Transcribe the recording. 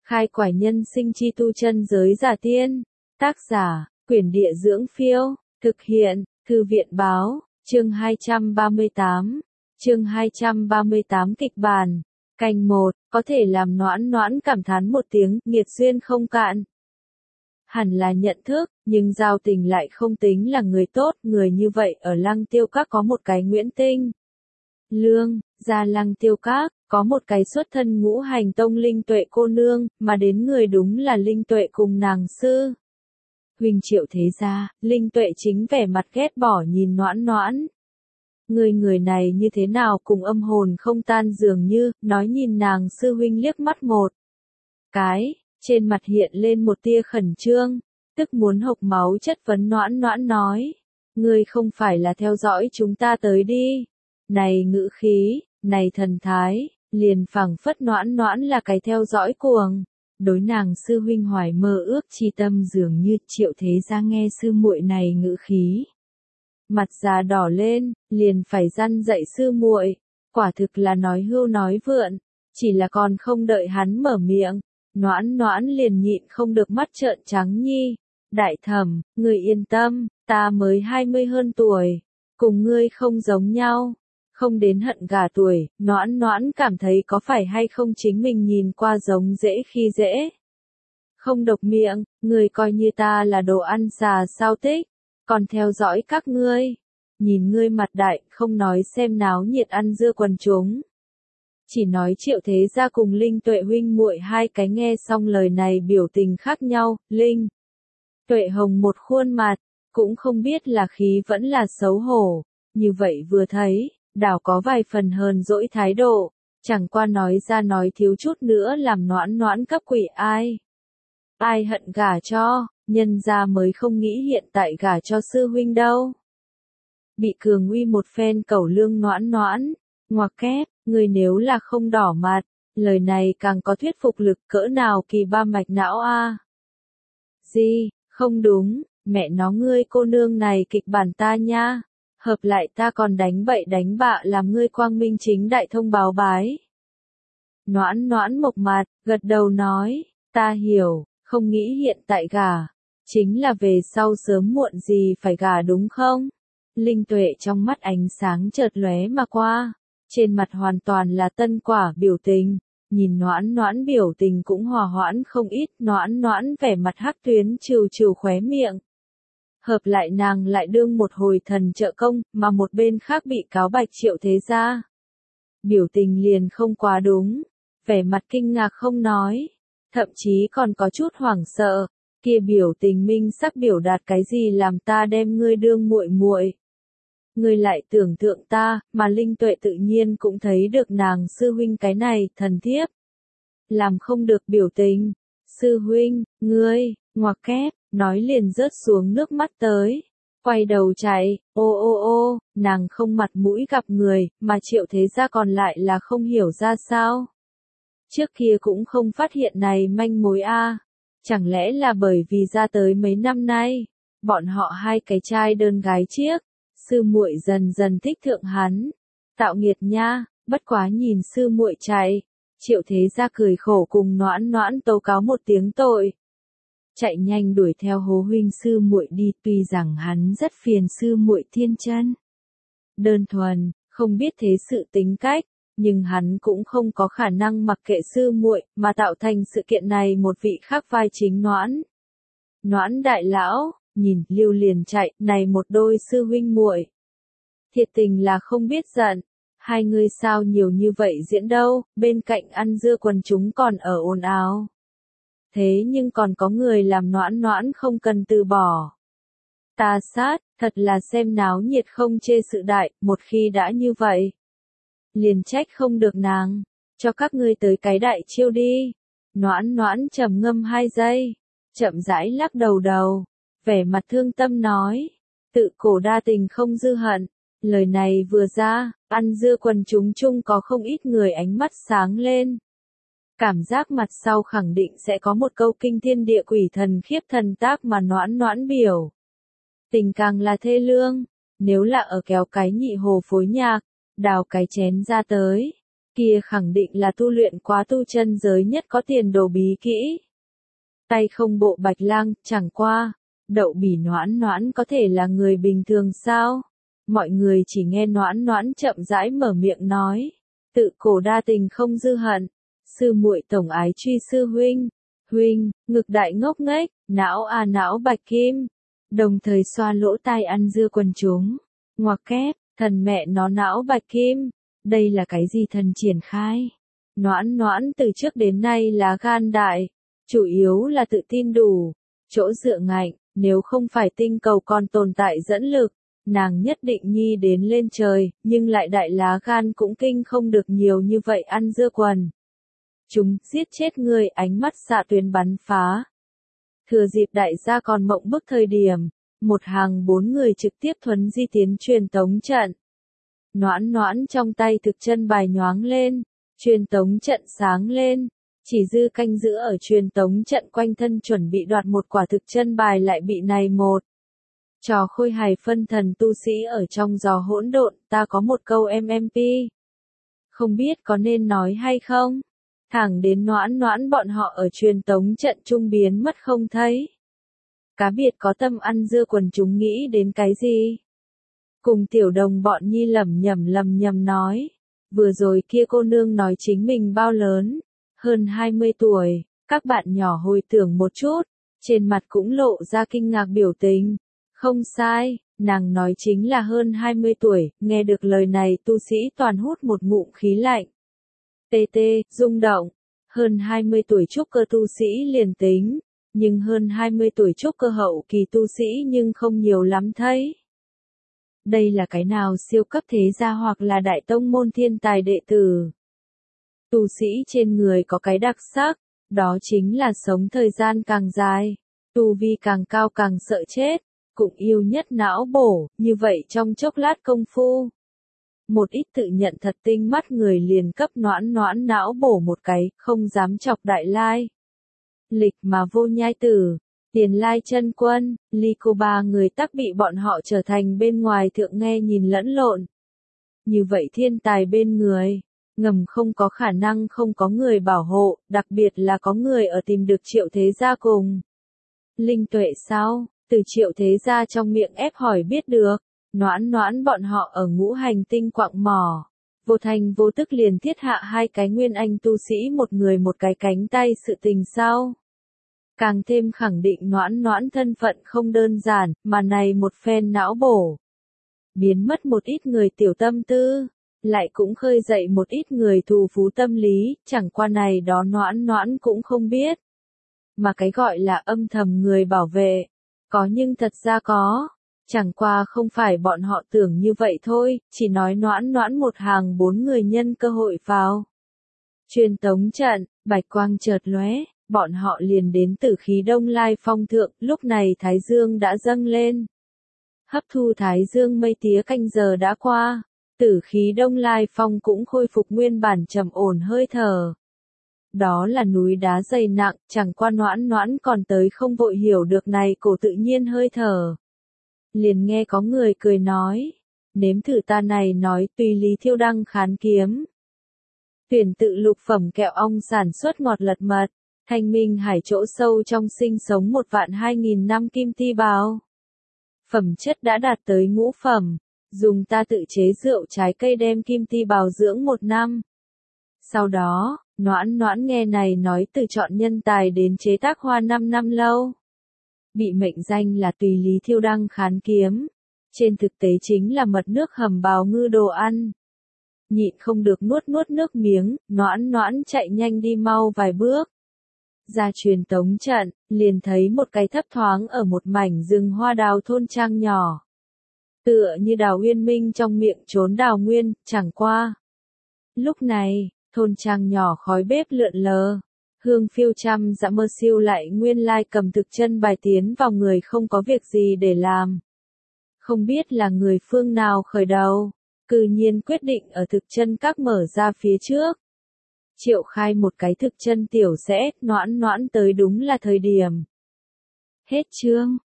Khai quải nhân sinh chi tu chân giới giả tiên. Tác giả, Quyển Địa Dưỡng Phiêu. Thực hiện, Thư viện Báo. Chương 238. Chương 238 kịch bản. Canh 1, có thể làm Noãn Noãn cảm thán một tiếng, nghiệt duyên không cạn. Hẳn là nhận thức, nhưng Giao Tình lại không tính là người tốt, người như vậy ở Lăng Tiêu Các có một cái Nguyễn Tinh Lương, ra Lăng Tiêu Các, có một cái xuất thân Ngũ Hành Tông Linh Tuệ cô nương, mà đến người đúng là Linh Tuệ cùng nàng sư huynh Triệu Thế Gia. Linh Tuệ chính vẻ mặt ghét bỏ nhìn Noãn Noãn. Người này như thế nào cùng âm hồn không tan dường như, nói nhìn nàng sư huynh liếc mắt một cái, trên mặt hiện lên một tia khẩn trương, tức muốn hộc máu chất vấn Noãn Noãn nói. Ngươi không phải là theo dõi chúng ta tới đi. Này ngữ khí, này thần thái, liền phảng phất Noãn Noãn là cái theo dõi cuồng. Đối nàng sư huynh hoài mơ ước chi tâm dường như Triệu Thế Gia nghe sư muội này ngữ khí. Mặt già đỏ lên, liền phải răn dạy sư muội, quả thực là nói hưu nói vượn, chỉ là còn không đợi hắn mở miệng, Noãn Noãn liền nhịn không được mắt trợn trắng nhi. Đại thẩm, người yên tâm, ta mới 20 hơn tuổi, cùng ngươi không giống nhau, không đến hận gả tuổi. Noãn Noãn cảm thấy có phải hay không chính mình nhìn qua giống dễ khi dễ. Không độc miệng, người coi như ta là đồ ăn xà sao tích, còn theo dõi các ngươi. Nhìn ngươi mặt đại, không nói xem náo nhiệt ăn dưa quần chúng. Chỉ nói Triệu Thế Gia cùng Linh Tuệ huynh muội hai cái nghe xong lời này biểu tình khác nhau. Linh Tuệ hồng một khuôn mặt, cũng không biết là khí vẫn là xấu hổ, như vậy vừa thấy, đảo có vài phần hờn dỗi thái độ, chẳng qua nói ra nói thiếu chút nữa làm Noãn Noãn cấp quỷ ai. Ai hận gả cho, nhân gia mới không nghĩ hiện tại gả cho sư huynh đâu. Bị cường uy một phen cẩu lương Noãn Noãn, ngoặc kép, người nếu là không đỏ mặt, lời này càng có thuyết phục lực cỡ nào kỳ ba mạch não a. Gì, không đúng, mẹ nó ngươi cô nương này kịch bản ta nha, hợp lại ta còn đánh bậy đánh bạ làm ngươi quang minh chính đại thông báo bái. Noãn Noãn mộc mặt, gật đầu nói, ta hiểu, không nghĩ hiện tại gả, chính là về sau sớm muộn gì phải gả đúng không? Linh Tuệ trong mắt ánh sáng chợt lóe mà qua, trên mặt hoàn toàn là tân quả biểu tình, nhìn Noãn Noãn biểu tình cũng hòa hoãn không ít. Noãn Noãn vẻ mặt hắc tuyến trừ trừ khóe miệng. Hợp lại nàng lại đương một hồi thần trợ công, mà một bên khác bị cáo bạch Triệu Thế Gia. Biểu tình liền không quá đúng, vẻ mặt kinh ngạc không nói, thậm chí còn có chút hoảng sợ, kia biểu tình minh sắc biểu đạt cái gì làm ta đem ngươi đương muội muội. Ngươi lại tưởng tượng ta, mà Linh Tuệ tự nhiên cũng thấy được nàng sư huynh cái này, thần thiếp. Làm không được biểu tình, sư huynh, ngươi, ngoặc kép, nói liền rớt xuống nước mắt tới. Quay đầu chạy, ô, nàng không mặt mũi gặp người, mà Triệu Thế Gia còn lại là không hiểu ra sao. Trước kia cũng không phát hiện này manh mối a, chẳng lẽ là bởi vì ra tới mấy năm nay, bọn họ hai cái trai đơn gái chiếc. Sư muội dần dần thích thượng hắn. Tạo nghiệt nha, bất quá nhìn sư muội chạy. Triệu Thế Gia cười khổ cùng Noãn Noãn tố cáo một tiếng tội. Chạy nhanh đuổi theo hố huynh sư muội đi, tuy rằng hắn rất phiền sư muội thiên chân. Đơn thuần, không biết thế sự tính cách, nhưng hắn cũng không có khả năng mặc kệ sư muội mà tạo thành sự kiện này một vị khác vai chính Noãn. Noãn đại lão, nhìn lưu liền chạy, này một đôi sư huynh muội. Thiệt tình là không biết giận, hai người sao nhiều như vậy diễn đâu, bên cạnh ăn dưa quần chúng còn ở ồn ào. Thế nhưng còn có người làm Noãn Noãn không cần từ bỏ. Ta sát, thật là xem náo nhiệt không chê sự đại, một khi đã như vậy. Liền trách không được nàng, cho các ngươi tới cái đại chiêu đi. Noãn Noãn trầm ngâm 2 giây, chậm rãi lắc đầu. Vẻ mặt thương tâm nói, tự cổ đa tình không dư hận. Lời này vừa ra, ăn dưa quần chúng chung có không ít người ánh mắt sáng lên. Cảm giác mặt sau khẳng định sẽ có một câu kinh thiên địa quỷ thần khiếp thần tác mà Noãn Noãn biểu. Tình càng là thê lương, nếu là ở kéo cái nhị hồ phối nhạc, đào cái chén ra tới. Kia khẳng định là tu luyện quá tu chân giới nhất có tiền đồ bí kỹ. Tay không bộ Bạch Lang, chẳng qua, Đậu Bỉ Noãn Noãn có thể là người bình thường sao? Mọi người chỉ nghe Noãn Noãn chậm rãi mở miệng nói, tự cổ đa tình không dư hận, sư muội tổng ái truy sư huynh, huynh, ngực đại ngốc nghếch, não à não bạch kim, đồng thời xoa lỗ tai ăn dưa quần chúng, ngoặc kép, thần mẹ nó não bạch kim, đây là cái gì thần triển khai? Noãn Noãn từ trước đến nay là gan đại, chủ yếu là tự tin đủ, chỗ dựa ngạnh, nếu không phải tinh cầu còn tồn tại dẫn lực, nàng nhất định nhi đến lên trời, nhưng lại đại lá gan cũng kinh không được nhiều như vậy ăn dưa quần. Chúng giết chết người, ánh mắt xạ tuyến bắn phá. Thừa dịp đại gia còn mộng bức thời điểm, một hàng 4 người trực tiếp thuấn di tiến truyền tống trận. Noãn Noãn trong tay thực chân bài nhoáng lên, truyền tống trận sáng lên, chỉ dư canh giữ ở truyền tống trận quanh thân chuẩn bị đoạt một quả thực chân bài lại bị này một. Trò khôi hài phân thần tu sĩ ở trong gió hỗn độn, ta có một câu MMP. Không biết có nên nói hay không? Thẳng đến Noãn Noãn bọn họ ở truyền tống trận trung biến mất không thấy. Cá biệt có tâm ăn dưa quần chúng nghĩ đến cái gì? Cùng tiểu đồng bọn nhi lẩm nhẩm nói. Vừa rồi kia cô nương nói chính mình bao lớn, hơn 20 tuổi, các bạn nhỏ hồi tưởng một chút, trên mặt cũng lộ ra kinh ngạc biểu tình. Không sai, nàng nói chính là hơn 20 tuổi, nghe được lời này tu sĩ toàn hút một ngụm khí lạnh. Tê, rung động, hơn 20 tuổi trúc cơ tu sĩ liền tính, nhưng hơn 20 tuổi trúc cơ hậu kỳ tu sĩ nhưng không nhiều lắm thấy. Đây là cái nào siêu cấp thế gia hoặc là đại tông môn thiên tài đệ tử. Tu sĩ trên người có cái đặc sắc, đó chính là sống thời gian càng dài, tu vi càng cao càng sợ chết, cũng yêu nhất não bổ, như vậy trong chốc lát công phu. Một ít tự nhận thật tinh mắt người liền cấp Noãn Noãn não bổ một cái, không dám chọc đại lai. Lịch mà vô nhai tử, Tiền Lai chân quân, Ly cô ba người tắc bị bọn họ trở thành bên ngoài thượng nghe nhìn lẫn lộn. Như vậy thiên tài bên người, ngầm không có khả năng không có người bảo hộ, đặc biệt là có người ở tìm được Triệu Thế Gia cùng. Linh Tuệ sao, từ Triệu Thế Gia trong miệng ép hỏi biết được, Noãn Noãn bọn họ ở ngũ hành tinh quạng mỏ. Vô thành vô tức liền thiết hạ 2 cái nguyên anh tu sĩ một người một cái cánh tay sự tình sao. Càng thêm khẳng định Noãn Noãn thân phận không đơn giản, mà này một phen não bổ. Biến mất một ít người tiểu tâm tư, lại cũng khơi dậy một ít người thù phú tâm lý, chẳng qua này đó Noãn Noãn cũng không biết. Mà cái gọi là âm thầm người bảo vệ, có nhưng thật ra có, chẳng qua không phải bọn họ tưởng như vậy thôi, chỉ nói Noãn Noãn một hàng 4 người nhân cơ hội vào. Truyền tống trận, bạch quang chợt lóe, bọn họ liền đến Tử Khí Đông Lai Phong thượng, lúc này Thái Dương đã dâng lên. Hấp thu Thái Dương mây tía canh giờ đã qua, Tử Khí Đông Lai Phong cũng khôi phục nguyên bản trầm ổn hơi thở. Đó là núi đá dày nặng, chẳng qua Noãn Noãn còn tới không vội hiểu được này cổ tự nhiên hơi thở. Liền nghe có người cười nói, nếm thử ta này nói tùy lý thiêu đăng khán kiếm. Tuyển tự lục phẩm kẹo ong sản xuất ngọt lật mật, Thanh Minh Hải chỗ sâu trong sinh sống 1.200.000 năm kim ti bào. Phẩm chất đã đạt tới ngũ phẩm, dùng ta tự chế rượu trái cây đem kim ti bào dưỡng 1 năm. Sau đó, Noãn Noãn nghe này nói từ chọn nhân tài đến chế tác hoa 5 năm lâu. Bị mệnh danh là tùy lý thiêu đăng khán kiếm. Trên thực tế chính là mật nước hầm bào ngư đồ ăn. Nhịn không được nuốt nước miếng, Noãn Noãn chạy nhanh đi mau vài bước. Ra truyền tống trận, liền thấy một cái thấp thoáng ở một mảnh rừng hoa đào thôn trang nhỏ. Tựa như Đào Uyên Minh trong miệng trốn Đào Nguyên, chẳng qua. Lúc này, thôn trang nhỏ khói bếp lượn lờ. Hương phiêu trăm dặm mơ siêu lại nguyên lai cầm thực chân bài tiến vào người không có việc gì để làm. Không biết là người phương nào khởi đầu, cư nhiên quyết định ở thực chân các mở ra phía trước. Triệu khai một cái thực chân tiểu sẽ, Noãn Noãn tới đúng là thời điểm. Hết chương.